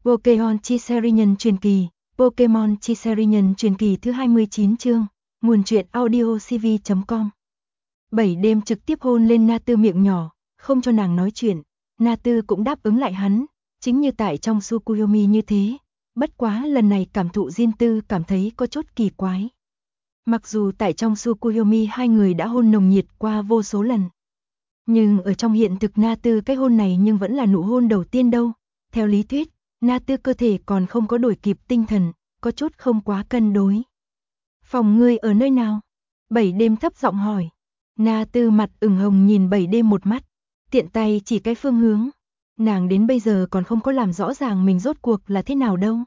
Pokémon Chi Nhân truyền kỳ, Pokémon Chi Nhân truyền kỳ thứ 29 chương, nguồn truyện audio cv.com. 7 đêm trực tiếp hôn lên Na Tư miệng nhỏ, không cho nàng nói chuyện, Na Tư cũng đáp ứng lại hắn, chính như tại trong Tsukuyomi như thế, bất quá lần này cảm thụ riêng tư cảm thấy có chút kỳ quái. Mặc dù tại trong Tsukuyomi hai người đã hôn nồng nhiệt qua vô số lần, nhưng ở trong hiện thực Na Tư cái hôn này nhưng vẫn là nụ hôn đầu tiên đâu. Theo lý thuyết, Na Tư cơ thể còn không có đổi kịp tinh thần, có chút không quá cân đối. Phòng ngươi ở nơi nào? 7 đêm thấp giọng hỏi. Na Tư mặt ửng hồng nhìn 7 đêm một mắt, tiện tay chỉ cái phương hướng. Nàng đến bây giờ còn không có làm rõ ràng mình rốt cuộc là thế nào đâu.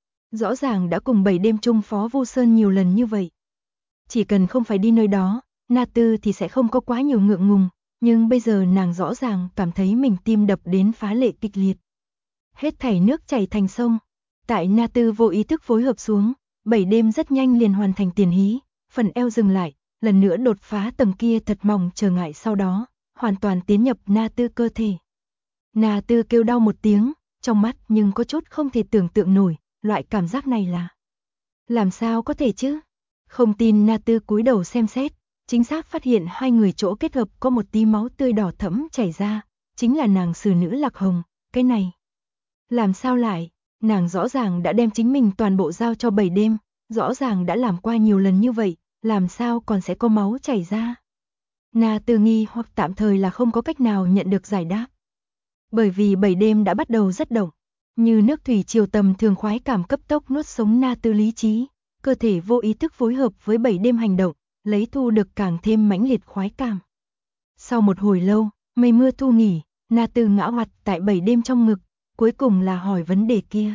Rõ ràng đã cùng 7 đêm chung Phó Vô Sơn nhiều lần như vậy. Chỉ cần không phải đi nơi đó, Na Tư thì sẽ không có quá nhiều ngượng ngùng, nhưng bây giờ nàng rõ ràng cảm thấy mình tim đập đến phá lệ kịch liệt. Hết thảy nước chảy thành sông, tại Na Tư vô ý thức phối hợp xuống, 7 đêm rất nhanh liền hoàn thành tiền hí, phần eo dừng lại, lần nữa đột phá tầng kia thật mỏng trở ngại, sau đó hoàn toàn tiến nhập Na Tư cơ thể. Na Tư kêu đau một tiếng, trong mắt nhưng có chút không thể tưởng tượng nổi, loại cảm giác này là làm sao có thể chứ? Không tin Na Tư cúi đầu xem xét, chính xác phát hiện hai người chỗ kết hợp có một tí máu tươi đỏ thẫm chảy ra, chính là nàng xử nữ Lạc Hồng. Cái này làm sao lại? Nàng rõ ràng đã đem chính mình toàn bộ giao cho 7 đêm, rõ ràng đã làm qua nhiều lần như vậy, làm sao còn sẽ có máu chảy ra? Na Tư nghi hoặc tạm thời là không có cách nào nhận được giải đáp. Bởi vì 7 đêm đã bắt đầu rất động, như nước thủy triều tầm thường, khoái cảm cấp tốc nuốt sống Na Tư lý trí, cơ thể vô ý thức phối hợp với 7 đêm hành động, lấy thu được càng thêm mãnh liệt khoái cảm. Sau một hồi lâu, mây mưa thu nghỉ, Na Tư ngã hoạt tại 7 đêm trong ngực, cuối cùng là hỏi vấn đề kia.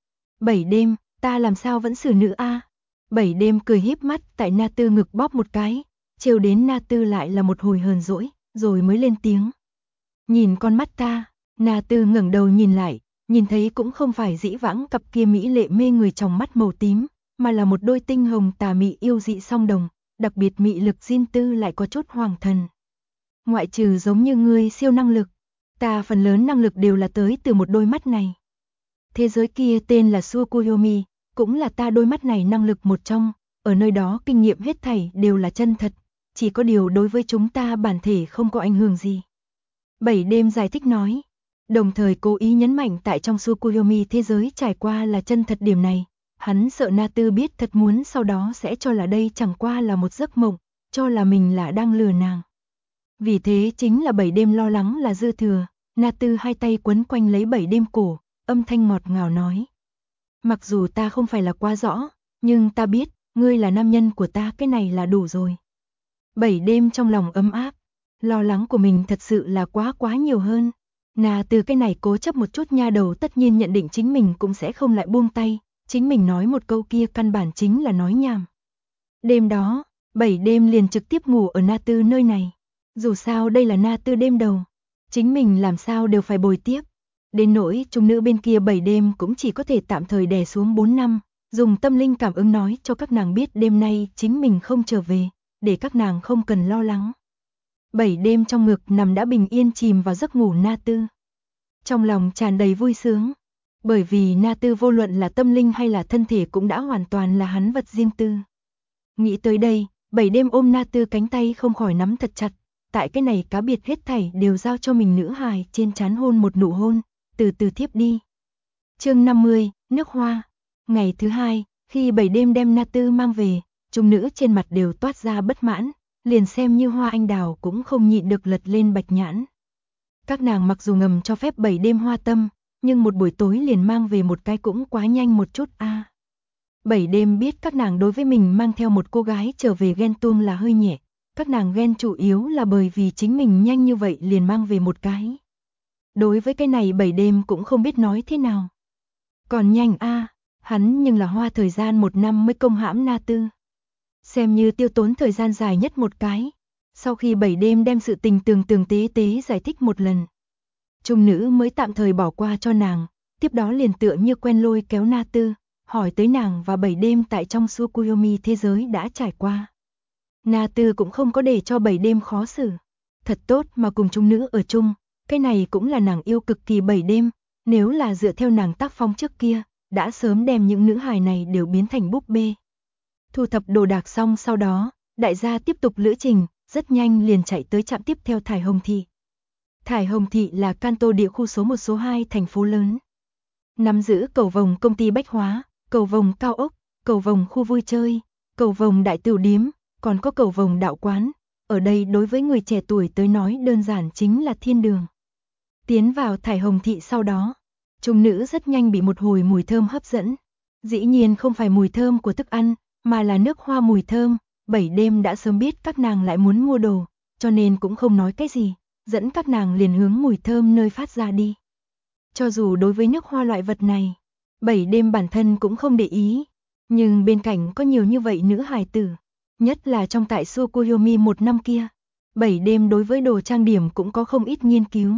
7 đêm, ta làm sao vẫn xử nữ a? 7 đêm cười híp mắt tại Na Tư ngực bóp một cái, trêu đến Na Tư lại là một hồi hờn dỗi, rồi mới lên tiếng. Nhìn con mắt ta. Na Tư ngẩng đầu nhìn lại, nhìn thấy cũng không phải dĩ vãng cặp kia mỹ lệ mê người trong mắt màu tím, mà là một đôi tinh hồng tà mị yêu dị song đồng, đặc biệt mị lực riêng tư lại có chút hoàng thần. Ngoại trừ giống như ngươi siêu năng lực, ta phần lớn năng lực đều là tới từ một đôi mắt này. Thế giới kia tên là Tsukuyomi, cũng là ta đôi mắt này năng lực một trong, ở nơi đó kinh nghiệm hết thảy đều là chân thật, chỉ có điều đối với chúng ta bản thể không có ảnh hưởng gì. 7 đêm giải thích nói, đồng thời cố ý nhấn mạnh tại trong Tsukuyomi thế giới trải qua là chân thật điểm này. Hắn sợ Na Tư biết thật muốn sau đó sẽ cho là đây chẳng qua là một giấc mộng, cho là mình là đang lừa nàng. Vì thế chính là 7 đêm lo lắng là dư thừa, Na Tư hai tay quấn quanh lấy 7 đêm cổ, âm thanh ngọt ngào nói. Mặc dù ta không phải là quá rõ, nhưng ta biết, ngươi là nam nhân của ta, cái này là đủ rồi. 7 đêm trong lòng ấm áp, lo lắng của mình thật sự là quá nhiều hơn. Na Tư cái này cố chấp một chút nha đầu tất nhiên nhận định chính mình cũng sẽ không lại buông tay. Chính mình nói một câu kia căn bản chính là nói nhảm. Đêm đó, 7 đêm liền trực tiếp ngủ ở Na Tư nơi này. Dù sao đây là Na Tư đêm đầu, chính mình làm sao đều phải bồi tiếp. Đến nỗi trung nữ bên kia 7 đêm cũng chỉ có thể tạm thời đè xuống 4 năm, dùng tâm linh cảm ứng nói cho các nàng biết đêm nay chính mình không trở về, để các nàng không cần lo lắng. 7 đêm trong ngực nằm đã bình yên chìm vào giấc ngủ Na Tư. Trong lòng tràn đầy vui sướng. Bởi vì Na Tư vô luận là tâm linh hay là thân thể cũng đã hoàn toàn là hắn vật riêng tư. Nghĩ tới đây, 7 đêm ôm Na Tư cánh tay không khỏi nắm thật chặt, tại cái này cá biệt hết thảy đều giao cho mình nữ hài, trên trán hôn một nụ hôn, từ từ thiếp đi. Chương 50, nước hoa. Ngày thứ hai, khi 7 đêm đem Na Tư mang về, chúng nữ trên mặt đều toát ra bất mãn, liền xem như Hoa Anh Đào cũng không nhịn được lật lên bạch nhãn. Các nàng mặc dù ngầm cho phép 7 đêm hoa tâm, nhưng một buổi tối liền mang về một cái cũng quá nhanh một chút a. 7 đêm biết các nàng đối với mình mang theo một cô gái trở về ghen tuông là hơi nhẹ, các nàng ghen chủ yếu là bởi vì chính mình nhanh như vậy liền mang về một cái. Đối với cái này 7 đêm cũng không biết nói thế nào. Còn nhanh a, hắn nhưng là hoa thời gian 1 năm mới công hãm Na Tư. Xem như tiêu tốn thời gian dài nhất một cái. Sau khi 7 đêm đem sự tình tường tế tế giải thích một lần, trung nữ mới tạm thời bỏ qua cho nàng, tiếp đó liền tựa như quen lôi kéo Na Tư, hỏi tới nàng và 7 đêm tại trong Tsukuyomi thế giới đã trải qua. Na Tư cũng không có để cho 7 đêm khó xử, thật tốt mà cùng trung nữ ở chung, cái này cũng là nàng yêu cực kỳ 7 đêm, Nếu là dựa theo nàng tác phong trước kia, đã sớm đem những nữ hài này đều biến thành búp bê. Thu thập đồ đạc xong sau đó, đại gia tiếp tục lữ trình, rất nhanh liền chạy tới trạm tiếp theo Thải Hồng Thị. Thải Hồng Thị là Kanto địa khu số 1 số 2 thành phố lớn. Nắm giữ cầu vồng công ty bách hóa, cầu vồng cao ốc, cầu vồng khu vui chơi, cầu vồng đại tửu điếm, còn có cầu vồng đạo quán. Ở đây đối với người trẻ tuổi tới nói đơn giản chính là thiên đường. Tiến vào Thải Hồng Thị sau đó, chúng nữ rất nhanh bị một hồi mùi thơm hấp dẫn. Dĩ nhiên không phải mùi thơm của thức ăn, mà là nước hoa mùi thơm. 7 đêm đã sớm biết các nàng lại muốn mua đồ, cho nên cũng không nói cái gì, dẫn các nàng liền hướng mùi thơm nơi phát ra đi. Cho dù đối với nước hoa loại vật này, 7 đêm bản thân cũng không để ý, nhưng bên cạnh có nhiều như vậy nữ hài tử, nhất là trong tại Tsukuyomi một năm kia, 7 đêm đối với đồ trang điểm cũng có không ít nghiên cứu.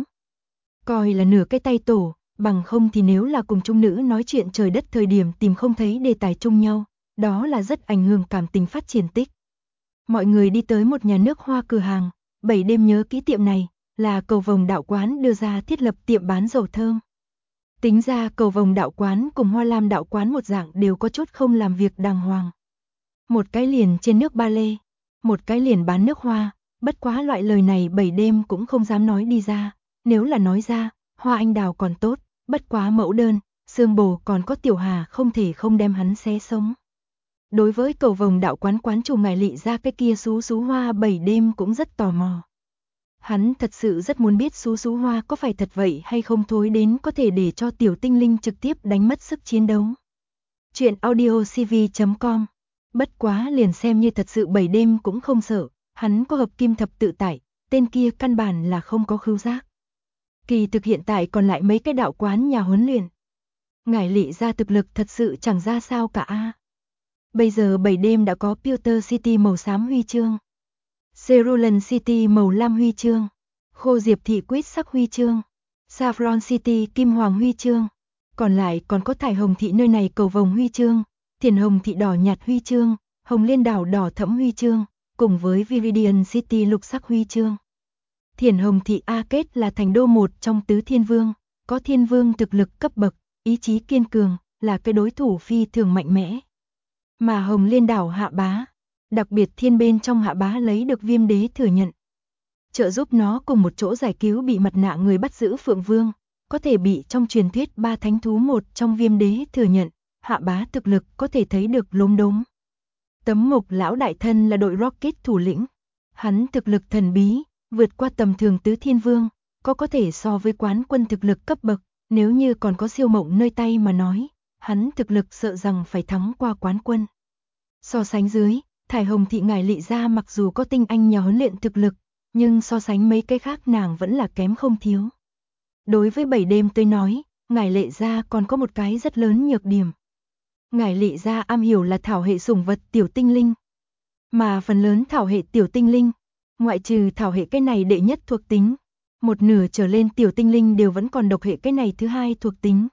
Coi là nửa cái tay tổ, bằng không thì nếu là cùng chung nữ nói chuyện trời đất thời điểm tìm không thấy đề tài chung nhau, đó là rất ảnh hưởng cảm tình phát triển tích. Mọi người đi tới một nhà nước hoa cửa hàng, 7 đêm nhớ kỹ tiệm này, là cầu vồng đạo quán đưa ra thiết lập tiệm bán dầu thơm. Tính ra cầu vồng đạo quán cùng hoa lam đạo quán một dạng đều có chút không làm việc đàng hoàng. Một cái liền trên nước ba lê, một cái liền bán nước hoa, bất quá loại lời này 7 đêm cũng không dám nói đi ra, nếu là nói ra, hoa anh đào còn tốt, bất quá mẫu đơn, xương bồ còn có tiểu hà không thể không đem hắn xé sống. Đối với cầu vồng đạo quán quán chủ ngài Lị ra cái kia xú xú hoa 7 đêm cũng rất tò mò. Hắn thật sự rất muốn biết xú xú hoa có phải thật vậy hay không thối đến có thể để cho tiểu tinh linh trực tiếp đánh mất sức chiến đấu. Chuyện audiocv.com. Bất quá liền xem như thật sự 7 đêm cũng không sợ, hắn có hợp kim thập tự tại, tên kia căn bản là không có khứu giác. Kỳ thực hiện tại còn lại mấy cái đạo quán nhà huấn luyện. Ngải Lị ra thực lực thật sự chẳng ra sao cả a. Bây giờ 7 đêm đã có Pewter City màu xám huy chương, Cerulean City màu lam huy chương, Khô Diệp Thị quýt sắc huy chương, Saffron City kim hoàng huy chương, còn lại còn có Thải Hồng Thị nơi này cầu vồng huy chương, Thiền Hồng Thị đỏ nhạt huy chương, Hồng Liên Đảo đỏ thẫm huy chương, cùng với Viridian City lục sắc huy chương. Thiền Hồng Thị A Kết là thành đô một trong tứ thiên vương, có thiên vương thực lực cấp bậc, ý chí kiên cường, là cái đối thủ phi thường mạnh mẽ. Mà Hồng Liên Đảo Hạ Bá, đặc biệt thiên bên trong Hạ Bá lấy được Viêm Đế thừa nhận, trợ giúp nó cùng một chỗ giải cứu bị mặt nạ người bắt giữ Phượng Vương, có thể bị trong truyền thuyết ba thánh thú một trong Viêm Đế thừa nhận, Hạ Bá thực lực có thể thấy được lốm đốm. Tấm Mộc lão đại thân là đội Rocket thủ lĩnh, hắn thực lực thần bí, vượt qua tầm thường tứ thiên vương, có thể so với quán quân thực lực cấp bậc, nếu như còn có siêu mộng nơi tay mà nói, hắn thực lực sợ rằng phải thắng qua quán quân. So sánh dưới, Thải Hồng Thị ngài Lị ra mặc dù có tinh anh nhà huấn luyện thực lực, nhưng so sánh mấy cái khác nàng vẫn là kém không thiếu. Đối với 7 đêm tôi nói, ngài Lệ gia còn có một cái rất lớn nhược điểm. Ngài Lị gia am hiểu là thảo hệ sủng vật tiểu tinh linh, mà phần lớn thảo hệ tiểu tinh linh, ngoại trừ thảo hệ cái này đệ nhất thuộc tính, một nửa trở lên tiểu tinh linh đều vẫn còn độc hệ cái này thứ hai thuộc tính.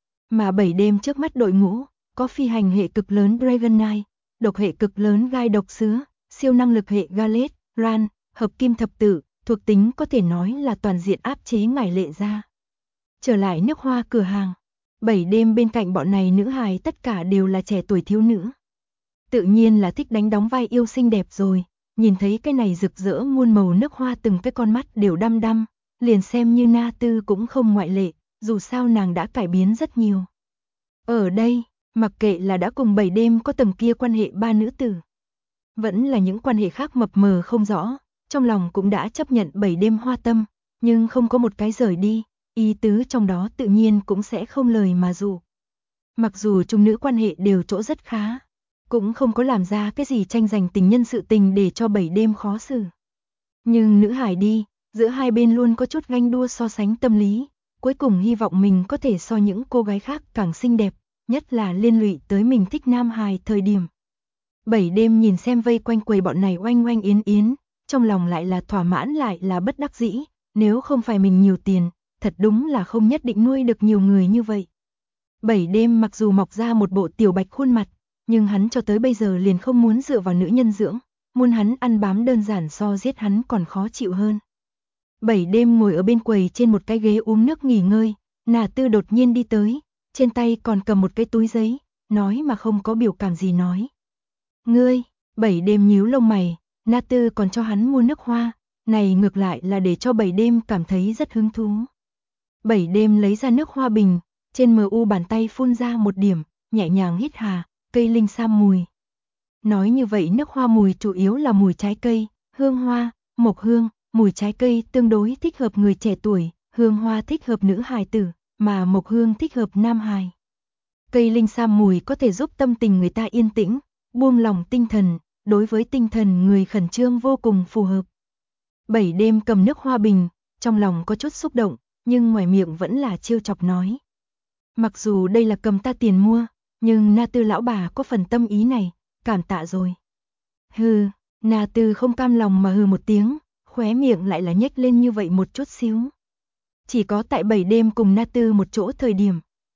Mà 7 đêm trước mắt đội ngũ, có phi hành hệ cực lớn Dragon Knight, độc hệ cực lớn gai độc sứa, siêu năng lực hệ Galet, Ran, hợp kim thập tự, thuộc tính có thể nói là toàn diện áp chế ngải Lệ ra. Trở lại nước hoa cửa hàng, 7 đêm bên cạnh bọn này nữ hài tất cả đều là trẻ tuổi thiếu nữ. Tự nhiên là thích đánh đóng vai yêu xinh đẹp rồi, nhìn thấy cái này rực rỡ muôn màu nước hoa từng cái con mắt đều đăm đăm, liền xem như Na Tư cũng không ngoại lệ, dù sao nàng đã cải biến rất nhiều. Ở đây, mặc kệ là đã cùng 7 đêm có tầng kia quan hệ ba nữ tử, vẫn là những quan hệ khác mập mờ không rõ, trong lòng cũng đã chấp nhận 7 đêm hoa tâm, nhưng không có một cái rời đi, ý tứ trong đó tự nhiên cũng sẽ không lời mà dụ. Mặc dù chung nữ quan hệ đều chỗ rất khá, cũng không có làm ra cái gì tranh giành tình nhân sự tình để cho 7 đêm khó xử. Nhưng nữ hải đi, giữa hai bên luôn có chút ganh đua so sánh tâm lý, cuối cùng hy vọng mình có thể so những cô gái khác càng xinh đẹp, nhất là liên lụy tới mình thích nam hài thời điểm. 7 đêm nhìn xem vây quanh quầy bọn này oanh oanh yến yến, trong lòng lại là thỏa mãn lại là bất đắc dĩ, nếu không phải mình nhiều tiền, thật đúng là không nhất định nuôi được nhiều người như vậy. 7 đêm mặc dù mọc ra một bộ tiểu bạch khuôn mặt, nhưng hắn cho tới bây giờ liền không muốn dựa vào nữ nhân dưỡng, muốn hắn ăn bám đơn giản so giết hắn còn khó chịu hơn. 7 đêm ngồi ở bên quầy trên một cái ghế uống nước nghỉ ngơi, Na Tư đột nhiên đi tới, trên tay còn cầm một cái túi giấy, nói mà không có biểu cảm gì nói. Ngươi, Bảy Đêm nhíu lông mày, Na Tư còn cho hắn mua nước hoa, này ngược lại là để cho Bảy Đêm cảm thấy rất hứng thú. Bảy Đêm lấy ra nước hoa bình, trên mu bàn tay phun ra một điểm, nhẹ nhàng hít hà, cây linh sam mùi. Nói như vậy nước hoa mùi chủ yếu là mùi trái cây, hương hoa, mộc hương, mùi trái cây tương đối thích hợp người trẻ tuổi, hương hoa thích hợp nữ hài tử, mà mộc hương thích hợp nam hài. Cây linh sam mùi có thể giúp tâm tình người ta yên tĩnh, buông lòng tinh thần, đối với tinh thần người khẩn trương vô cùng phù hợp. Bảy Đêm cầm nước hoa bình, trong lòng có chút xúc động, nhưng ngoài miệng vẫn là trêu chọc nói. Mặc dù đây là cầm ta tiền mua, nhưng Na Tư lão bà có phần tâm ý này, cảm tạ rồi. Hừ, Na Tư không cam lòng mà hừ một tiếng, khóe miệng lại là nhếch lên như vậy một chút xíu. Chỉ có tại Bảy Đêm cùng Na Tư một chỗ thời điểm,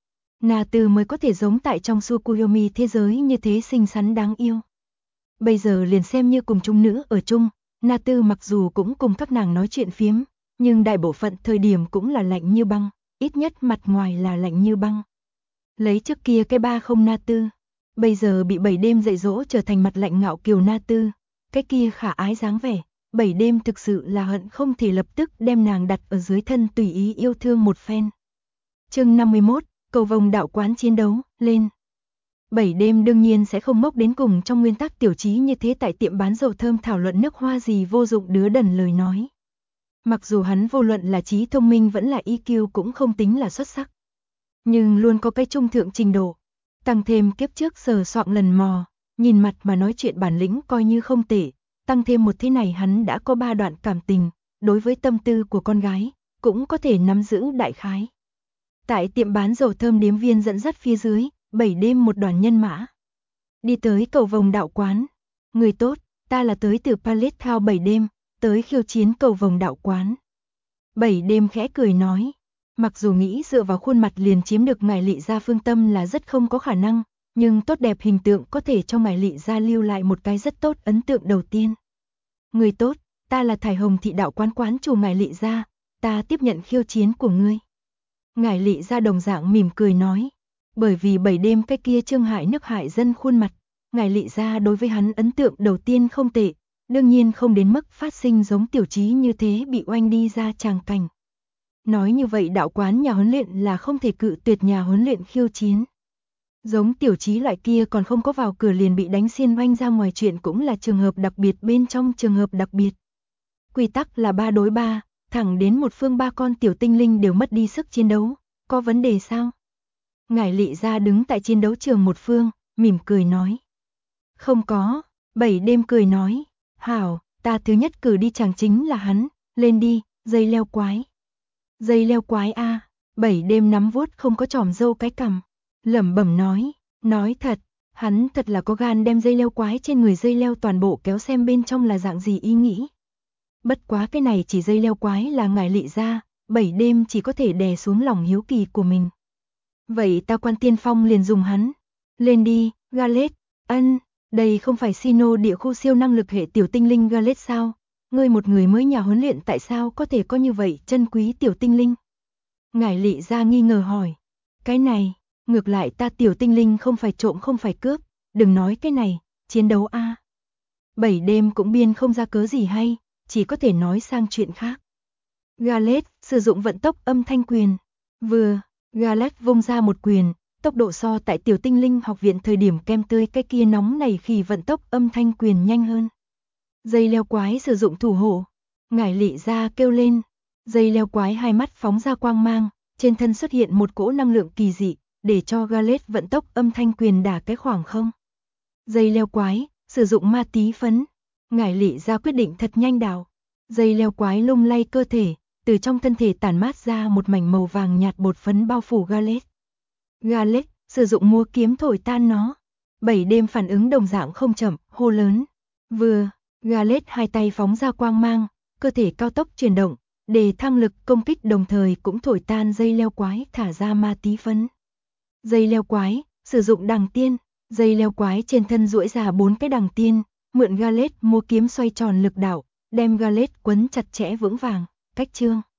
Na Tư mới có thể giống tại trong Tsukuyomi thế giới như thế xinh xắn đáng yêu. Bây giờ liền xem như cùng chung nữ ở chung, Na Tư mặc dù cũng cùng các nàng nói chuyện phiếm, nhưng đại bộ phận thời điểm cũng là lạnh như băng, ít nhất mặt ngoài là lạnh như băng. Lấy trước kia cái ba không Na Tư, bây giờ bị Bảy Đêm dạy dỗ trở thành mặt lạnh ngạo kiều Na Tư, cái kia khả ái dáng vẻ, Bảy Đêm thực sự là hận không thể lập tức đem nàng đặt ở dưới thân tùy ý yêu thương một phen. Chương 51, cầu vồng đạo quán chiến đấu, lên. Bảy Đêm đương nhiên sẽ không mốc đến cùng trong nguyên tắc tiểu trí như thế tại tiệm bán dầu thơm thảo luận nước hoa gì vô dụng đứa đần lời nói. Mặc dù hắn vô luận là trí thông minh vẫn là EQ cũng không tính là xuất sắc, nhưng luôn có cái trung thượng trình độ. Tăng thêm kiếp trước sờ soạng lần mò, nhìn mặt mà nói chuyện bản lĩnh coi như không tệ, tăng thêm một thế này hắn đã có 3 đoạn cảm tình, đối với tâm tư của con gái, cũng có thể nắm giữ đại khái. Tại tiệm bán dầu thơm điếm viên dẫn dắt phía dưới, Bảy Đêm một đoàn nhân mã. Đi tới cầu vồng đạo quán. Người tốt, ta là tới từ Palette Town Bảy Đêm, tới khiêu chiến cầu vồng đạo quán. Bảy Đêm khẽ cười nói. Mặc dù nghĩ dựa vào khuôn mặt liền chiếm được ngài Lị Gia phương tâm là rất không có khả năng, nhưng tốt đẹp hình tượng có thể cho ngài Lị Gia lưu lại một cái rất tốt ấn tượng đầu tiên. Người tốt, ta là Thải Hồng thị đạo quán quán chủ ngài Lị Gia, ta tiếp nhận khiêu chiến của ngươi. Ngài Lị Gia đồng dạng mỉm cười nói, bởi vì Bảy Đêm cái kia trương hại nước hại dân khuôn mặt, ngài Lị Gia đối với hắn ấn tượng đầu tiên không tệ, đương nhiên không đến mức phát sinh giống tiểu trí như thế bị oanh đi ra tràng cảnh. Nói như vậy đạo quán nhà huấn luyện là không thể cự tuyệt nhà huấn luyện khiêu chiến. Giống tiểu trí loại kia còn không có vào cửa liền bị đánh xiên oanh ra ngoài chuyện cũng là trường hợp đặc biệt bên trong trường hợp đặc biệt. Quy tắc là 3 đối 3, thẳng đến một phương 3 con tiểu tinh linh đều mất đi sức chiến đấu, có vấn đề sao? Ngải Lị Gia đứng tại chiến đấu trường một phương, mỉm cười nói. Không có, Bảy Đêm cười nói, hảo, ta thứ nhất cử đi chàng chính là hắn, lên đi, dây leo quái. Dây leo quái a, Bảy Đêm nắm vuốt không có chòm râu cái cằm, lẩm bẩm nói thật, hắn thật là có gan đem dây leo quái trên người dây leo toàn bộ kéo xem bên trong là dạng gì ý nghĩ. Bất quá cái này chỉ dây leo quái là ngải Lị Gia, Bảy Đêm chỉ có thể đè xuống lòng hiếu kỳ của mình. Vậy ta Quan Tiên Phong liền dùng hắn. Lên đi, Galet, đây không phải Sino địa khu siêu năng lực hệ tiểu tinh linh Galet sao? Ngươi một người mới nhà huấn luyện tại sao có thể có như vậy chân quý tiểu tinh linh? Ngải Lị Gia nghi ngờ hỏi. Cái này, ngược lại ta tiểu tinh linh không phải trộm không phải cướp, đừng nói cái này, chiến đấu a. Bảy Đêm cũng biên không ra cớ gì hay, chỉ có thể nói sang chuyện khác. Galet sử dụng vận tốc âm thanh quyền. Vừa, Galet vung ra một quyền, tốc độ so tại tiểu tinh linh học viện thời điểm kem tươi cái kia nóng này khi vận tốc âm thanh quyền nhanh hơn. Dây leo quái sử dụng thủ hộ. Ngải Lị Gia kêu lên. Dây leo quái hai mắt phóng ra quang mang, trên thân xuất hiện một cỗ năng lượng kỳ dị, để cho Galet vận tốc âm thanh quyền đả cái khoảng không. Dây leo quái, sử dụng ma tí phấn. Ngải Lị Gia quyết định thật nhanh đào. Dây leo quái lung lay cơ thể, từ trong thân thể tản mát ra một mảnh màu vàng nhạt bột phấn bao phủ Galet. Galet, sử dụng múa kiếm thổi tan nó. Bảy Đêm phản ứng đồng dạng không chậm, hô lớn. Vừa, Galet hai tay phóng ra quang mang, cơ thể cao tốc chuyển động, để thăng lực công kích đồng thời cũng thổi tan dây leo quái thả ra ma tí phấn. Dây leo quái, sử dụng đằng tiên, dây leo quái trên thân duỗi ra 4 cái đằng tiên, mượn Galet múa kiếm xoay tròn lực đạo, đem Galet quấn chặt chẽ vững vàng, cách chương.